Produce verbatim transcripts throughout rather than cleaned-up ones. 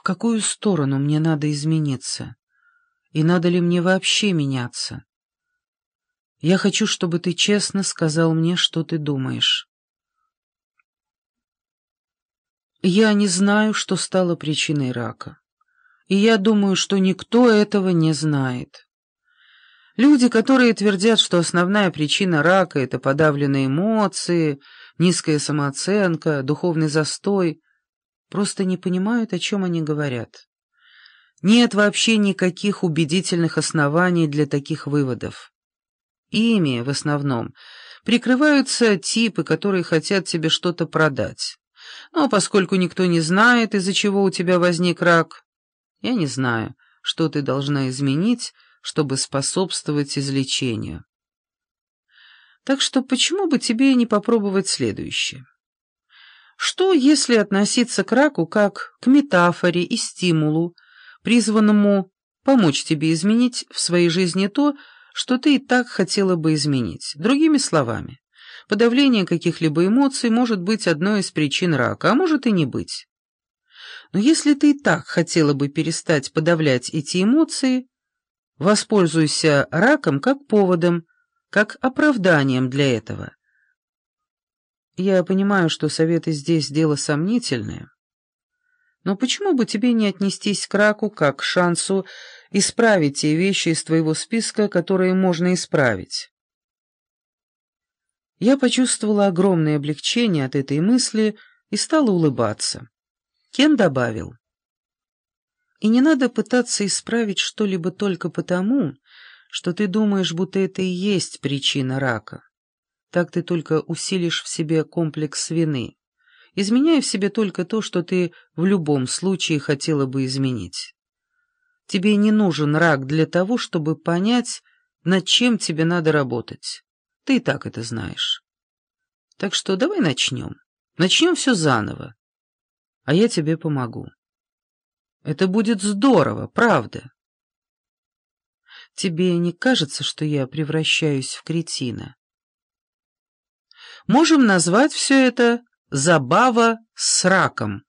какую сторону мне надо измениться? И надо ли мне вообще меняться? Я хочу, чтобы ты честно сказал мне, что ты думаешь. Я не знаю, что стало причиной рака. И я думаю, что никто этого не знает. Люди, которые твердят, что основная причина рака — это подавленные эмоции, низкая самооценка, духовный застой, просто не понимают, о чем они говорят. Нет вообще никаких убедительных оснований для таких выводов. Ими, в основном, прикрываются типы, которые хотят тебе что-то продать. Но поскольку никто не знает, из-за чего у тебя возник рак, я не знаю, что ты должна изменить, чтобы способствовать излечению. Так что почему бы тебе не попробовать следующее? Что, если относиться к раку как к метафоре и стимулу, призванному помочь тебе изменить в своей жизни то, что ты и так хотела бы изменить? Другими словами, подавление каких-либо эмоций может быть одной из причин рака, а может и не быть. Но если ты и так хотела бы перестать подавлять эти эмоции, воспользуйся раком как поводом, как оправданием для этого. Я понимаю, что советы здесь дело сомнительное, но почему бы тебе не отнестись к раку как к шансу исправить те вещи из твоего списка, которые можно исправить? Я почувствовала огромное облегчение от этой мысли и стала улыбаться. Кен добавил: «И не надо пытаться исправить что-либо только потому, что ты думаешь, будто это и есть причина рака. Так ты только усилишь в себе комплекс вины, изменяя в себе только то, что ты в любом случае хотела бы изменить. Тебе не нужен рак для того, чтобы понять, над чем тебе надо работать. Ты и так это знаешь. Так что давай начнем. Начнем все заново, а я тебе помогу. Это будет здорово, правда? Тебе не кажется, что я превращаюсь в кретина? Можем назвать все это «забава с раком».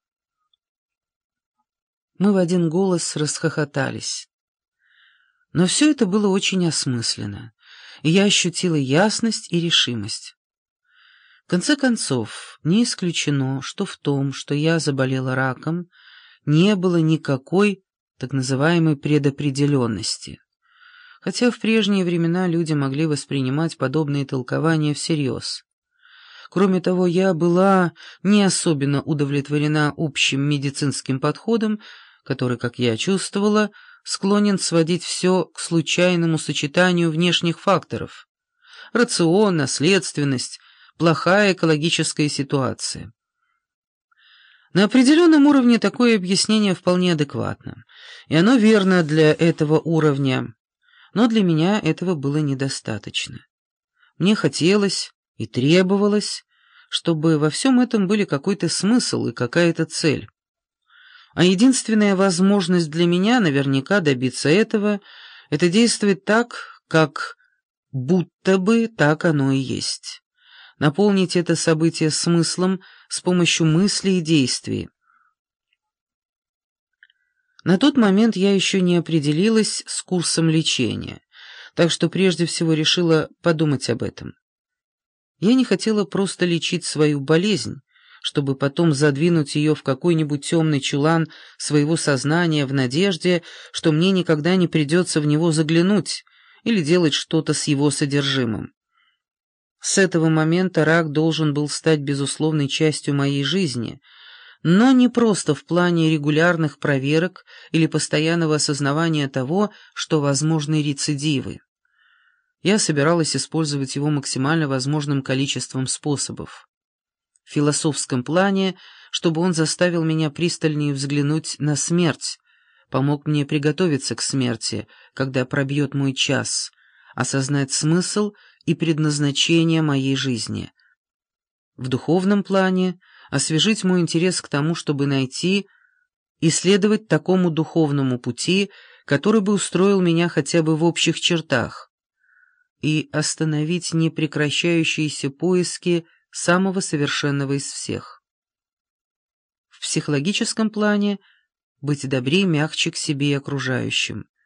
Мы в один голос расхохотались. Но все это было очень осмысленно, и я ощутила ясность и решимость. В конце концов, не исключено, что в том, что я заболела раком, не было никакой так называемой предопределенности, хотя в прежние времена люди могли воспринимать подобные толкования всерьез. Кроме того, я была не особенно удовлетворена общим медицинским подходом, который, как я чувствовала, склонен сводить все к случайному сочетанию внешних факторов: рацион, наследственность, плохая экологическая ситуация. На определенном уровне такое объяснение вполне адекватно, и оно верно для этого уровня, но для меня этого было недостаточно. Мне хотелось и требовалось, чтобы во всем этом были какой-то смысл и какая-то цель. А единственная возможность для меня наверняка добиться этого — это действовать так, как будто бы так оно и есть. Наполнить это событие смыслом с помощью мыслей и действий. На тот момент я еще не определилась с курсом лечения, так что прежде всего решила подумать об этом. Я не хотела просто лечить свою болезнь, чтобы потом задвинуть ее в какой-нибудь темный чулан своего сознания в надежде, что мне никогда не придется в него заглянуть или делать что-то с его содержимым. С этого момента рак должен был стать безусловной частью моей жизни, но не просто в плане регулярных проверок или постоянного осознавания того, что возможны рецидивы. Я собиралась использовать его максимально возможным количеством способов. В философском плане, чтобы он заставил меня пристальнее взглянуть на смерть, помог мне приготовиться к смерти, когда пробьет мой час, осознать смысл и предназначение моей жизни. В духовном плане освежить мой интерес к тому, чтобы найти и следовать такому духовному пути, который бы устроил меня хотя бы в общих чертах, и остановить непрекращающиеся поиски самого совершенного из всех. В психологическом плане быть добрее, мягче к себе и окружающим.